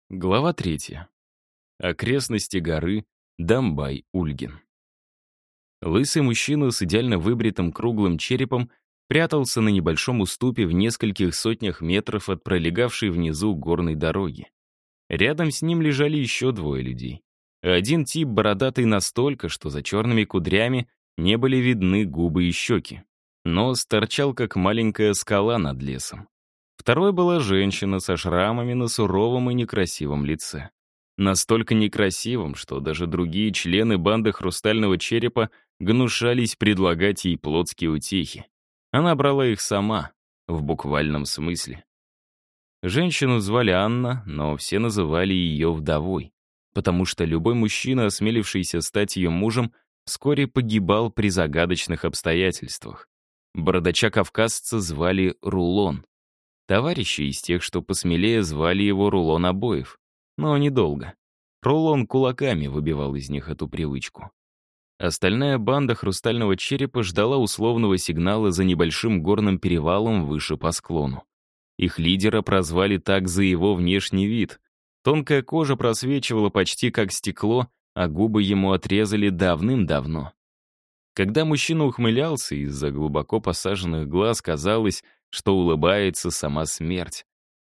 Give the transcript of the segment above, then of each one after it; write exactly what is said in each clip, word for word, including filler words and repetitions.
Глава третья. Окрестности горы Дамбай-Ульгин. Лысый мужчина с идеально выбритым круглым черепом прятался на небольшом уступе в нескольких сотнях метров от пролегавшей внизу горной дороги. Рядом с ним лежали еще двое людей. Один тип бородатый настолько, что за черными кудрями не были видны губы и щеки. Нос торчал, как маленькая скала над лесом. Второй была женщина со шрамами на суровом и некрасивом лице. Настолько некрасивым, что даже другие члены банды Хрустального Черепа гнушались предлагать ей плотские утехи. Она брала их сама, в буквальном смысле. Женщину звали Анна, но все называли ее вдовой, потому что любой мужчина, осмелившийся стать ее мужем, вскоре погибал при загадочных обстоятельствах. Бородача-кавказца звали Рулон. Товарищи из тех, что посмелее, звали его Рулон Обоев. Но недолго. Рулон кулаками выбивал из них эту привычку. Остальная банда Хрустального Черепа ждала условного сигнала за небольшим горным перевалом выше по склону. Их лидера прозвали так за его внешний вид. Тонкая кожа просвечивала почти как стекло, а губы ему отрезали давным-давно. Когда мужчина ухмылялся, из-за глубоко посаженных глаз казалось, что улыбается сама смерть.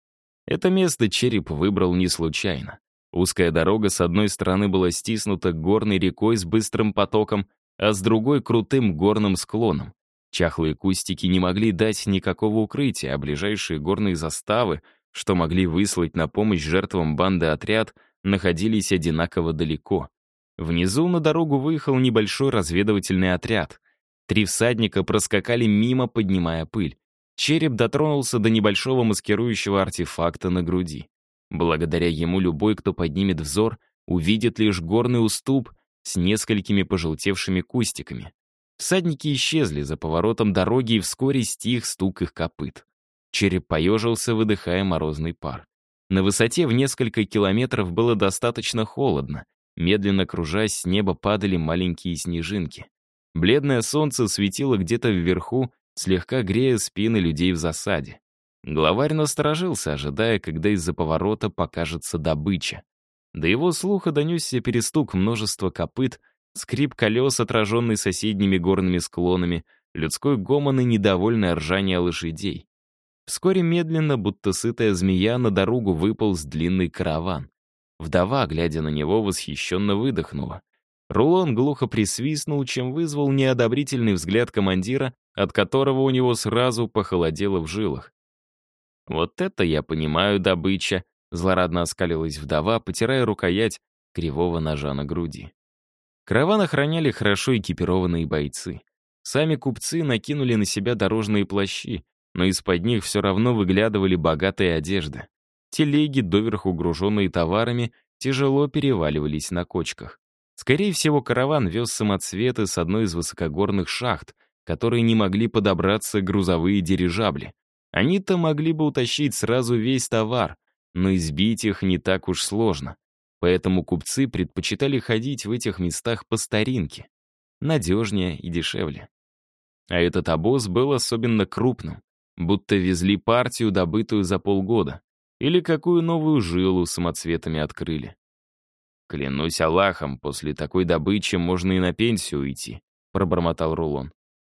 Это место Череп выбрал не случайно. Узкая дорога с одной стороны была стиснута горной рекой с быстрым потоком, а с другой — крутым горным склоном. Чахлые кустики не могли дать никакого укрытия, а ближайшие горные заставы, что могли выслать на помощь жертвам банды отряд, находились одинаково далеко. Внизу на дорогу выехал небольшой разведывательный отряд. Три всадника проскакали мимо, поднимая пыль. Череп дотронулся до небольшого маскирующего артефакта на груди. Благодаря ему любой, кто поднимет взор, увидит лишь горный уступ с несколькими пожелтевшими кустиками. Всадники исчезли за поворотом дороги, и вскоре стих стук их копыт. Череп поежился, выдыхая морозный пар. На высоте в несколько километров было достаточно холодно. Медленно кружась, с неба падали маленькие снежинки. Бледное солнце светило где-то вверху, слегка грея спины людей в засаде. Главарь насторожился, ожидая, когда из-за поворота покажется добыча. До его слуха донесся перестук множества копыт, скрип колес, отраженный соседними горными склонами, людской гомон и недовольное ржание лошадей. Вскоре медленно, будто сытая змея, на дорогу выполз длинный караван. Вдова, глядя на него, восхищенно выдохнула. Рулон глухо присвистнул, чем вызвал неодобрительный взгляд командира, от которого у него сразу похолодело в жилах. «Вот это я понимаю, добыча!» — злорадно оскалилась вдова, потирая рукоять кривого ножа на груди. Караван охраняли хорошо экипированные бойцы. Сами купцы накинули на себя дорожные плащи, но из-под них все равно выглядывали богатые одежды. Телеги, доверху груженные товарами, тяжело переваливались на кочках. Скорее всего, караван вез самоцветы с одной из высокогорных шахт, которые не могли подобраться грузовые дирижабли. Они-то могли бы утащить сразу весь товар, но избить их не так уж сложно. Поэтому купцы предпочитали ходить в этих местах по старинке. Надежнее и дешевле. А этот обоз был особенно крупным, будто везли партию, добытую за полгода. Или какую новую жилу самоцветами открыли. «Клянусь Аллахом, после такой добычи можно и на пенсию уйти», — пробормотал Рулон.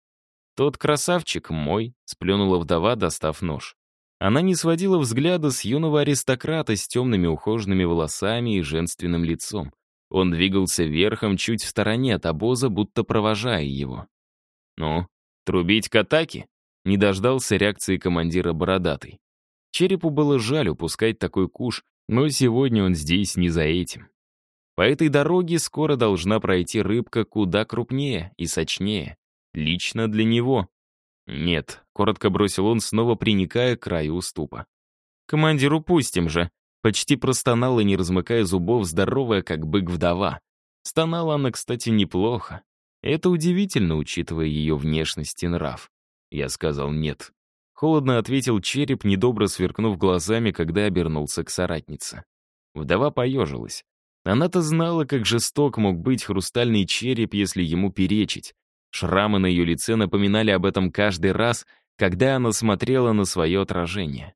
«Тот красавчик мой», — сплюнула вдова, достав нож. Она не сводила взгляда с юного аристократа с темными ухоженными волосами и женственным лицом. Он двигался верхом чуть в стороне от обоза, будто провожая его. «Ну, трубить к атаке?» — не дождался реакции командира Бородатый. Черепу было жаль упускать такой куш, но сегодня он здесь не за этим. По этой дороге скоро должна пройти рыбка куда крупнее и сочнее. Лично для него. «Нет», — коротко бросил он, снова приникая к краю уступа. «Командиру пустим же», — почти простонала, не размыкая зубов, здоровая, как бык вдова. Стонала она, кстати, неплохо. Это удивительно, учитывая ее внешность и нрав. Я сказал «нет». Холодно ответил Череп, недобро сверкнув глазами, когда обернулся к соратнице. Вдова поежилась. Она-то знала, как жесток мог быть Хрустальный Череп, если ему перечить. Шрамы на ее лице напоминали об этом каждый раз, когда она смотрела на свое отражение.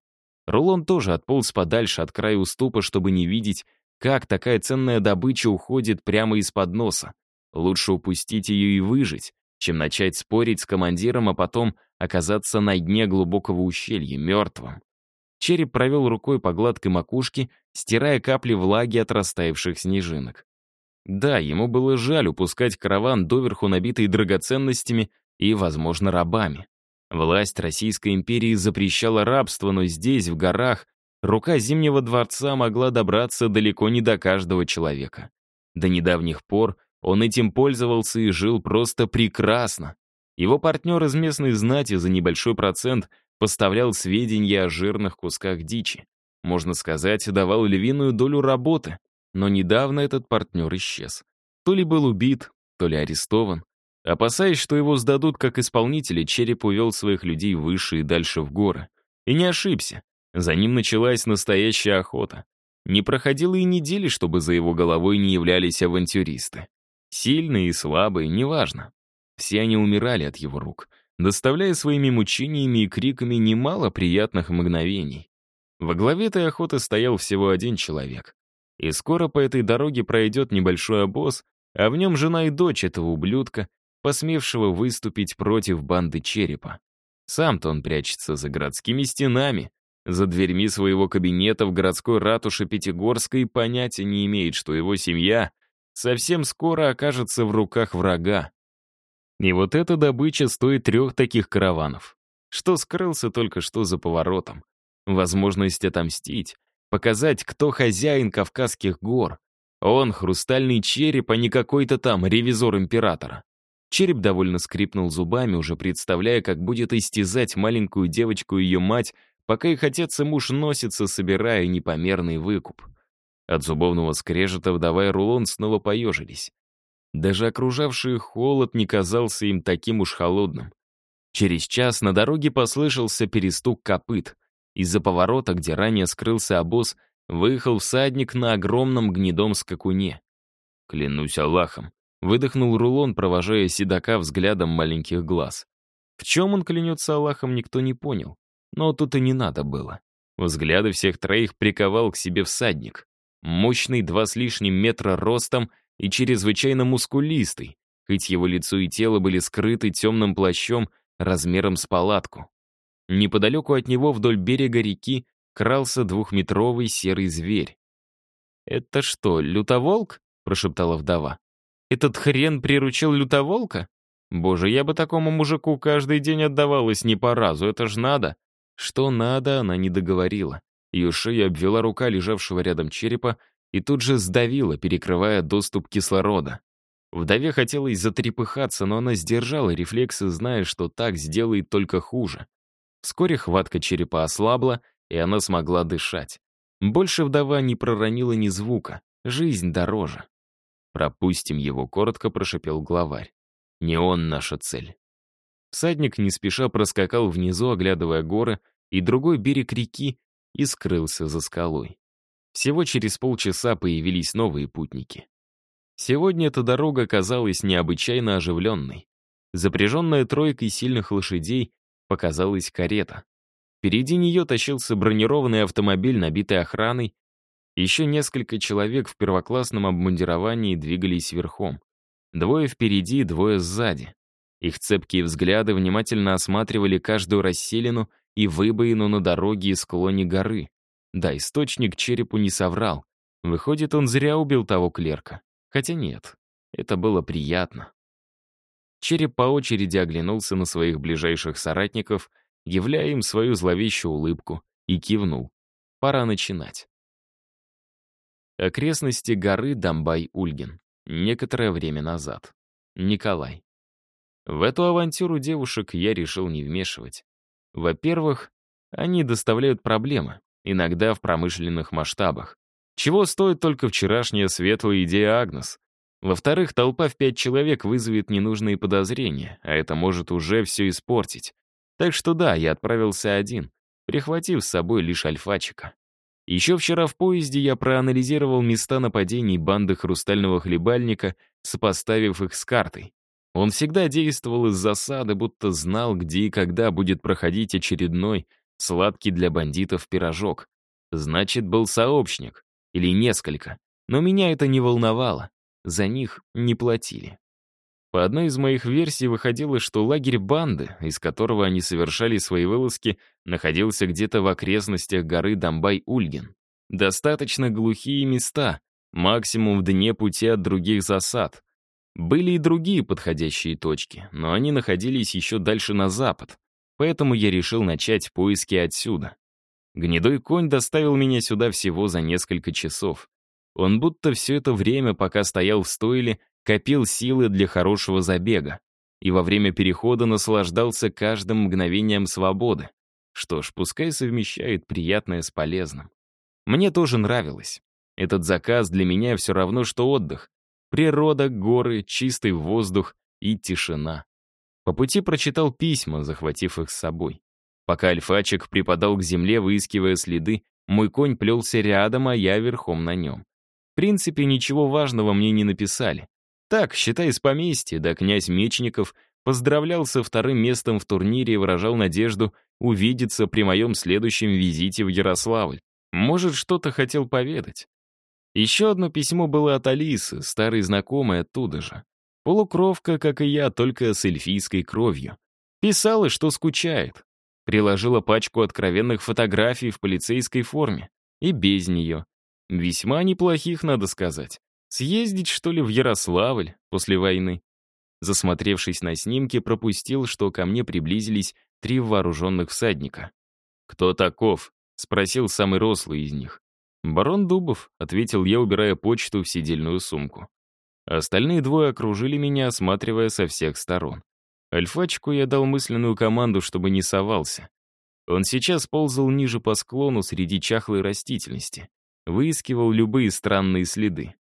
Рулон тоже отполз подальше от края уступа, чтобы не видеть, как такая ценная добыча уходит прямо из-под носа. Лучше упустить ее и выжить, чем начать спорить с командиром, а потом оказаться на дне глубокого ущелья, мертвым. Череп провел рукой по гладкой макушке, стирая капли влаги от растаявших снежинок. Да, ему было жаль упускать караван, доверху набитый драгоценностями и, возможно, рабами. Власть Российской империи запрещала рабство, но здесь, в горах, рука Зимнего дворца могла добраться далеко не до каждого человека. До недавних пор он этим пользовался и жил просто прекрасно. Его партнер из местной знати за небольшой процент поставлял сведения о жирных кусках дичи. Можно сказать, давал львиную долю работы. Но недавно этот партнер исчез. То ли был убит, то ли арестован. Опасаясь, что его сдадут как исполнителя, Череп увел своих людей выше и дальше в горы. И не ошибся. За ним началась настоящая охота. Не проходило и недели, чтобы за его головой не являлись авантюристы. Сильные и слабые, неважно. Все они умирали от его рук, доставляя своими мучениями и криками немало приятных мгновений. Во главе этой охоты стоял всего один человек. И скоро по этой дороге пройдет небольшой обоз, а в нем жена и дочь этого ублюдка, посмевшего выступить против банды Черепа. Сам-то он прячется за городскими стенами, за дверьми своего кабинета в городской ратуше Пятигорска и понятия не имеет, что его семья совсем скоро окажется в руках врага. И вот эта добыча стоит трех таких караванов. Что скрылся только что за поворотом. Возможность отомстить, показать, кто хозяин Кавказских гор. Он — хрустальный череп, а не какой-то там ревизор императора. Череп довольно скрипнул зубами, уже представляя, как будет истязать маленькую девочку и ее мать, пока их отец и муж носятся, собирая непомерный выкуп. От зубовного скрежета вдова и Рулон снова поежились. Даже окружавший их холод не казался им таким уж холодным. Через час на дороге послышался перестук копыт. Из-за поворота, где ранее скрылся обоз, выехал всадник на огромном гнедом скакуне. «Клянусь Аллахом», — выдохнул Рулон, провожая седока взглядом маленьких глаз. В чем он клянется Аллахом, никто не понял. Но тут и не надо было. Взгляды всех троих приковал к себе всадник. Мощный, два с лишним метра ростом и чрезвычайно мускулистый, хоть его лицо и тело были скрыты темным плащом размером с палатку. Неподалеку от него вдоль берега реки крался двухметровый серый зверь. «Это что, лютоволк?» — прошептала вдова. «Этот хрен приручил лютоволка? Боже, я бы такому мужику каждый день отдавалась не по разу, это ж надо». Что надо, она не договорила. Ее шею обвела рука лежавшего рядом черепа и тут же сдавила, перекрывая доступ кислорода. Вдове хотелось затрепыхаться, но она сдержала рефлексы, зная, что так сделает только хуже. Вскоре хватка черепа ослабла, и она смогла дышать. Больше вдова не проронила ни звука. Жизнь дороже. «Пропустим его», — коротко прошипел главарь. «Не он наша цель». Всадник не спеша проскакал внизу, оглядывая горы, и другой берег реки, и скрылся за скалой. Всего через полчаса появились новые путники. Сегодня эта дорога казалась необычайно оживленной. Запряженная тройкой сильных лошадей показалась карета. Впереди нее тащился бронированный автомобиль, набитый охраной. Еще несколько человек в первоклассном обмундировании двигались верхом. Двое впереди, двое сзади. Их цепкие взгляды внимательно осматривали каждую расселину и выбоину на дороге и склоне горы. Да, источник черепу не соврал. Выходит, он зря убил того клерка. Хотя нет, это было приятно. Череп по очереди оглянулся на своих ближайших соратников, являя им свою зловещую улыбку, и кивнул. Пора начинать. Окрестности горы Дамбай-Ульгин. Некоторое время назад. Николай. В эту авантюру девушек я решил не вмешивать. Во-первых, они доставляют проблемы, иногда в промышленных масштабах. Чего стоит только вчерашняя светлая идея Агнес. Во-вторых, толпа в пять человек вызовет ненужные подозрения, а это может уже все испортить. Так что да, я отправился один, прихватив с собой лишь альфачика. Еще вчера в поезде я проанализировал места нападений банды Хрустального Хлебальника, сопоставив их с картой. Он всегда действовал из засады, будто знал, где и когда будет проходить очередной, сладкий для бандитов пирожок. Значит, был сообщник. Или несколько. Но меня это не волновало. За них не платили. По одной из моих версий выходило, что лагерь банды, из которого они совершали свои вылазки, находился где-то в окрестностях горы Дамбай-Ульген. Достаточно глухие места, максимум в дне пути от других засад. Были и другие подходящие точки, но они находились еще дальше на запад, поэтому я решил начать поиски отсюда. Гнедой конь доставил меня сюда всего за несколько часов. Он будто все это время, пока стоял в стойле, копил силы для хорошего забега и во время перехода наслаждался каждым мгновением свободы. Что ж, пускай совмещает приятное с полезным. Мне тоже нравилось. Этот заказ для меня все равно, что отдых. Природа, горы, чистый воздух и тишина. По пути прочитал письма, захватив их с собой. Пока альфачик припадал к земле, выискивая следы, мой конь плелся рядом, а я верхом на нем. В принципе, ничего важного мне не написали. Так, считай, из поместья, да князь Мечников поздравлял со вторым местом в турнире и выражал надежду увидеться при моем следующем визите в Ярославль. Может, что-то хотел поведать. Еще одно письмо было от Алисы, старой знакомой оттуда же. Полукровка, как и я, только с эльфийской кровью. Писала, что скучает. Приложила пачку откровенных фотографий в полицейской форме. И без нее. Весьма неплохих, надо сказать. Съездить, что ли, в Ярославль после войны? Засмотревшись на снимки, пропустил, что ко мне приблизились три вооруженных всадника. «Кто таков?» — спросил самый рослый из них. «Барон Дубов», — ответил я, убирая почту в сидельную сумку. Остальные двое окружили меня, осматривая со всех сторон. Альфачку я дал мысленную команду, чтобы не совался. Он сейчас ползал ниже по склону среди чахлой растительности, выискивал любые странные следы.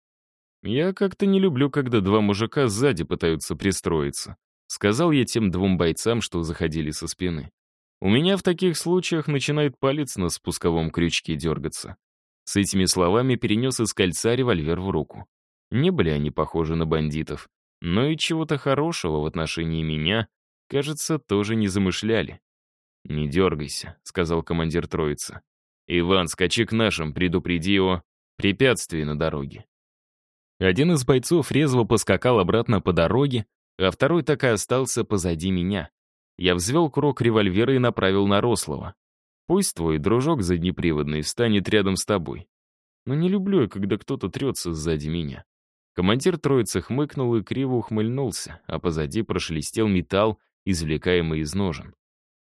«Я как-то не люблю, когда два мужика сзади пытаются пристроиться», сказал я тем двум бойцам, что заходили со спины. «У меня в таких случаях начинает палец на спусковом крючке дергаться». С этими словами перенес из кольца револьвер в руку. Не были они похожи на бандитов, но и чего-то хорошего в отношении меня, кажется, тоже не замышляли. «Не дергайся», — сказал командир троицы. «Иван, скачи к нашим, предупреди о препятствии на дороге». Один из бойцов резво поскакал обратно по дороге, а второй так и остался позади меня. Я взвел курок револьвера и направил на рослого. «Пусть твой дружок заднеприводный встанет рядом с тобой. Но не люблю я, когда кто-то трется сзади меня». Командир троицы хмыкнул и криво ухмыльнулся, а позади прошелестел металл, извлекаемый из ножен.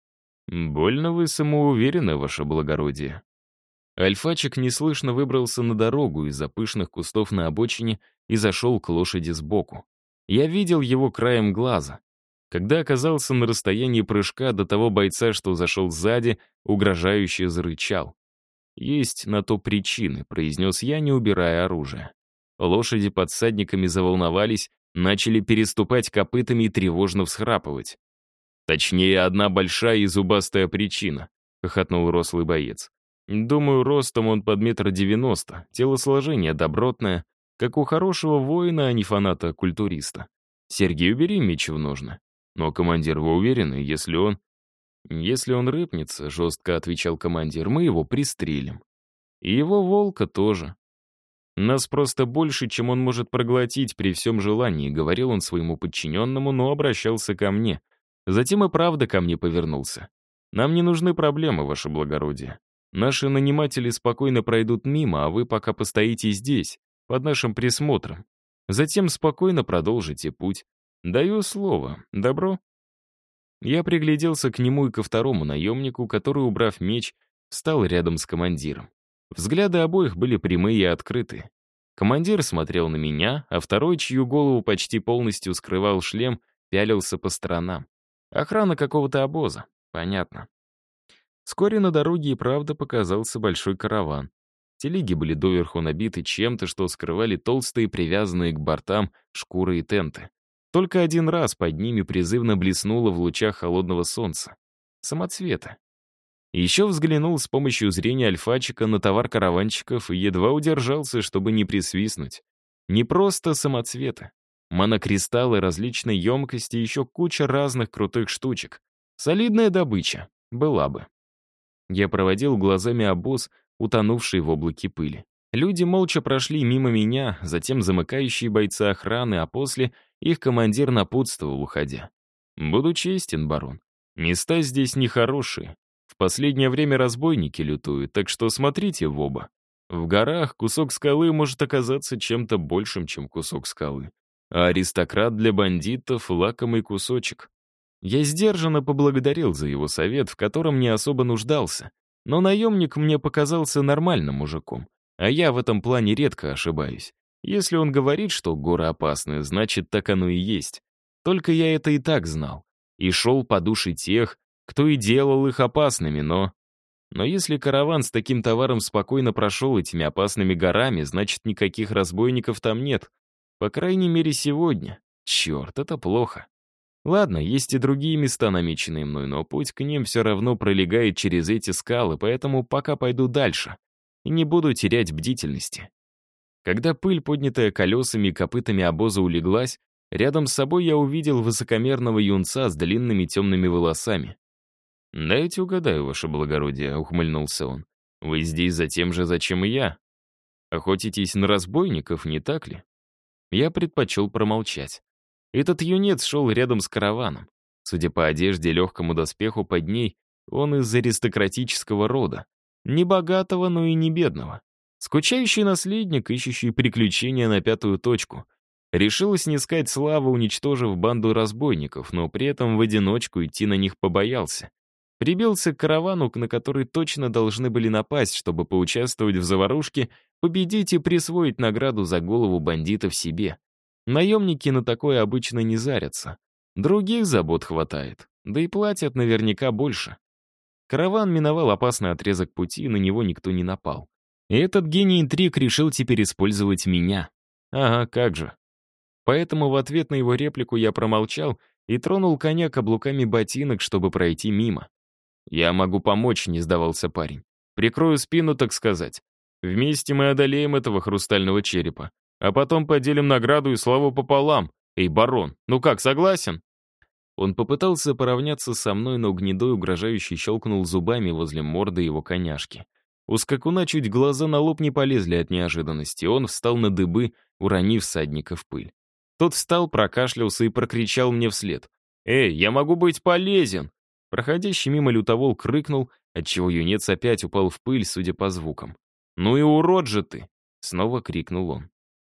«Больно вы самоуверены, ваше благородие». Альфачик неслышно выбрался на дорогу из-за пышных кустов на обочине и зашел к лошади сбоку. Я видел его краем глаза. Когда оказался на расстоянии прыжка до того бойца, что зашел сзади, угрожающе зарычал. «Есть на то причины», — произнес я, не убирая оружие. Лошади под всадниками заволновались, начали переступать копытами и тревожно всхрапывать. «Точнее, одна большая и зубастая причина», — хохотнул рослый боец. «Думаю, ростом он под метр девяносто, телосложение добротное, как у хорошего воина, а не фаната-культуриста. Сергей, убери меч в ножны. Но, командир, вы уверены, если он...» «Если он рыпнется», — жестко отвечал командир, — «мы его пристрелим. И его волка тоже. Нас просто больше, чем он может проглотить при всем желании», — говорил он своему подчиненному, но обращался ко мне. Затем и правда ко мне повернулся. «Нам не нужны проблемы, ваше благородие. Наши наниматели спокойно пройдут мимо, а вы пока постоите здесь, под нашим присмотром. Затем спокойно продолжите путь. Даю слово. Добро?» Я пригляделся к нему и ко второму наемнику, который, убрав меч, встал рядом с командиром. Взгляды обоих были прямые и открытые. Командир смотрел на меня, а второй, чью голову почти полностью скрывал шлем, пялился по сторонам. Охрана какого-то обоза. Понятно. Вскоре на дороге и правда показался большой караван. Телеги были доверху набиты чем-то, что скрывали толстые, привязанные к бортам шкуры и тенты. Только один раз под ними призывно блеснуло в лучах холодного солнца. Самоцветы. Еще взглянул с помощью зрения альфачика на товар караванщиков и едва удержался, чтобы не присвистнуть. Не просто самоцветы. Монокристаллы различной емкости и еще куча разных крутых штучек. Солидная добыча. Была бы. Я проводил глазами обоз, утонувший в облаке пыли. Люди молча прошли мимо меня, затем замыкающие бойцы охраны, а после их командир напутствовал, уходя. «Буду честен, барон. Места здесь нехорошие. В последнее время разбойники лютуют, так что смотрите в оба. В горах кусок скалы может оказаться чем-то большим, чем кусок скалы. А аристократ для бандитов — лакомый кусочек». Я сдержанно поблагодарил за его совет, в котором не особо нуждался. Но наемник мне показался нормальным мужиком. А я в этом плане редко ошибаюсь. Если он говорит, что горы опасны, значит, так оно и есть. Только я это и так знал. И шел по душе тех, кто и делал их опасными, но... Но если караван с таким товаром спокойно прошел этими опасными горами, значит, никаких разбойников там нет. По крайней мере, сегодня. Черт, это плохо. Ладно, есть и другие места, намеченные мной, но путь к ним все равно пролегает через эти скалы, поэтому пока пойду дальше. И не буду терять бдительности. Когда пыль, поднятая колесами и копытами обоза, улеглась, рядом с собой я увидел высокомерного юнца с длинными темными волосами. «Дайте угадаю, ваше благородие», — ухмыльнулся он. «Вы здесь за тем же, зачем и я. Охотитесь на разбойников, не так ли?» Я предпочел промолчать. Этот юнец шел рядом с караваном. Судя по одежде и легкому доспеху под ней, он из аристократического рода. Не богатого, но и не бедного. Скучающий наследник, ищущий приключения на пятую точку. Решил снискать славу, уничтожив банду разбойников, но при этом в одиночку идти на них побоялся. Прибился к каравану, на который точно должны были напасть, чтобы поучаствовать в заварушке, победить и присвоить награду за голову бандитов себе. Наемники на такое обычно не зарятся. Других забот хватает, да и платят наверняка больше. Караван миновал опасный отрезок пути, и на него никто не напал. И этот гений интриг решил теперь использовать меня. Ага, как же. Поэтому в ответ на его реплику я промолчал и тронул коня каблуками ботинок, чтобы пройти мимо. «Я могу помочь», — не сдавался парень. «Прикрою спину, так сказать. Вместе мы одолеем этого хрустального черепа. А потом поделим награду и славу пополам. Эй, барон, ну как, согласен?» Он попытался поравняться со мной, но гнедой угрожающе щелкнул зубами возле морды его коняшки. У скакуна чуть глаза на лоб не полезли от неожиданности. Он встал на дыбы, уронив всадника в пыль. Тот встал, прокашлялся и прокричал мне вслед. «Эй, я могу быть полезен!» Проходящий мимо лютоволк рыкнул, отчего юнец опять упал в пыль, судя по звукам. «Ну и урод же ты!» — снова крикнул он.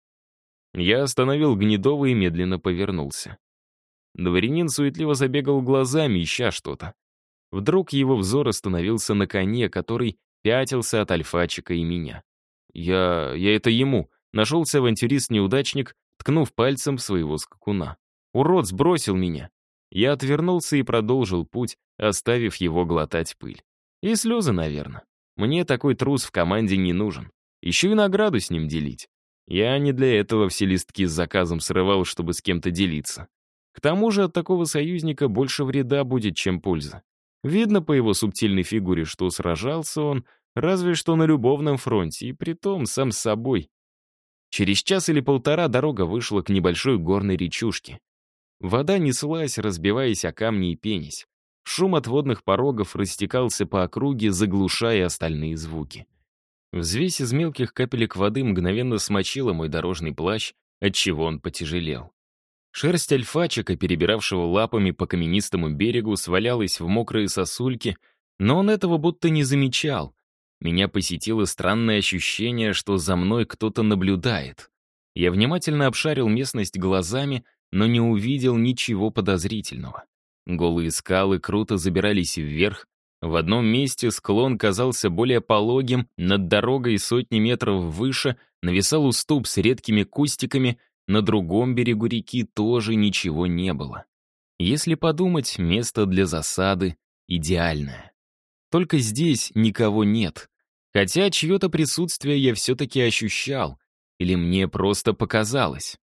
Я остановил Гнедого и медленно повернулся. Дворянин суетливо забегал глазами, ища что-то. Вдруг его взор остановился на коне, который пятился от альфачика и меня. Я... я это ему. Нашелся авантюрист-неудачник, ткнув пальцем в своего скакуна. Урод сбросил меня. Я отвернулся и продолжил путь, оставив его глотать пыль. И слезы, наверное. Мне такой трус в команде не нужен. Еще и награду с ним делить. Я не для этого все листки с заказом срывал, чтобы с кем-то делиться. К тому же от такого союзника больше вреда будет, чем польза. Видно по его субтильной фигуре, что сражался он разве что на любовном фронте, и притом сам с собой. Через час или полтора дорога вышла к небольшой горной речушке. Вода неслась, разбиваясь о камни и пенясь. Шум от водных порогов растекался по округе, заглушая остальные звуки. Взвесь из мелких капелек воды мгновенно смочила мой дорожный плащ, отчего он потяжелел. Шерсть альфачика, перебиравшего лапами по каменистому берегу, свалялась в мокрые сосульки, но он этого будто не замечал. Меня посетило странное ощущение, что за мной кто-то наблюдает. Я внимательно обшарил местность глазами, но не увидел ничего подозрительного. Голые скалы круто забирались вверх. В одном месте склон казался более пологим, над дорогой сотни метров выше нависал уступ с редкими кустиками, на другом берегу реки тоже ничего не было. Если подумать, место для засады идеальное. Только здесь никого нет. Хотя чье-то присутствие я все-таки ощущал. Или мне просто показалось.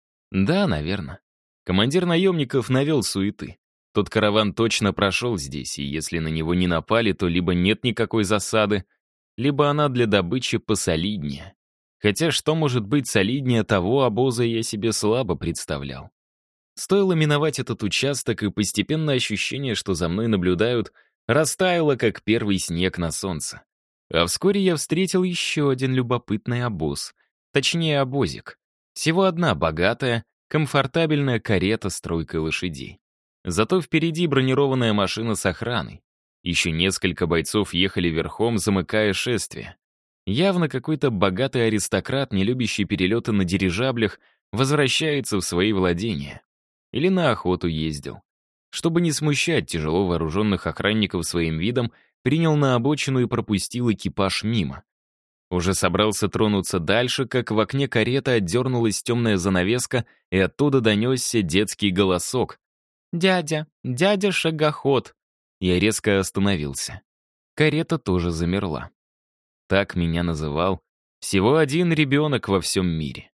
Да, наверное. Командир наемников навел суеты. Тот караван точно прошел здесь, и если на него не напали, то либо нет никакой засады, либо она для добычи посолиднее. Хотя что может быть солиднее того обоза, я себе слабо представлял. Стоило миновать этот участок, и постепенно ощущение, что за мной наблюдают, растаяла, как первый снег на солнце. А вскоре я встретил еще один любопытный обоз. Точнее, обозик. Всего одна богатая, комфортабельная карета с тройкой лошадей. Зато впереди бронированная машина с охраной. Еще несколько бойцов ехали верхом, замыкая шествие. Явно какой-то богатый аристократ, не любящий перелеты на дирижаблях, возвращается в свои владения. Или на охоту ездил. Чтобы не смущать тяжело вооруженных охранников своим видом, принял на обочину и пропустил экипаж мимо. Уже собрался тронуться дальше, как в окне кареты отдернулась темная занавеска, и оттуда донесся детский голосок. «Дядя, дядя шагоход!» Я резко остановился. Карета тоже замерла. Так меня называл всего один ребенок во всем мире.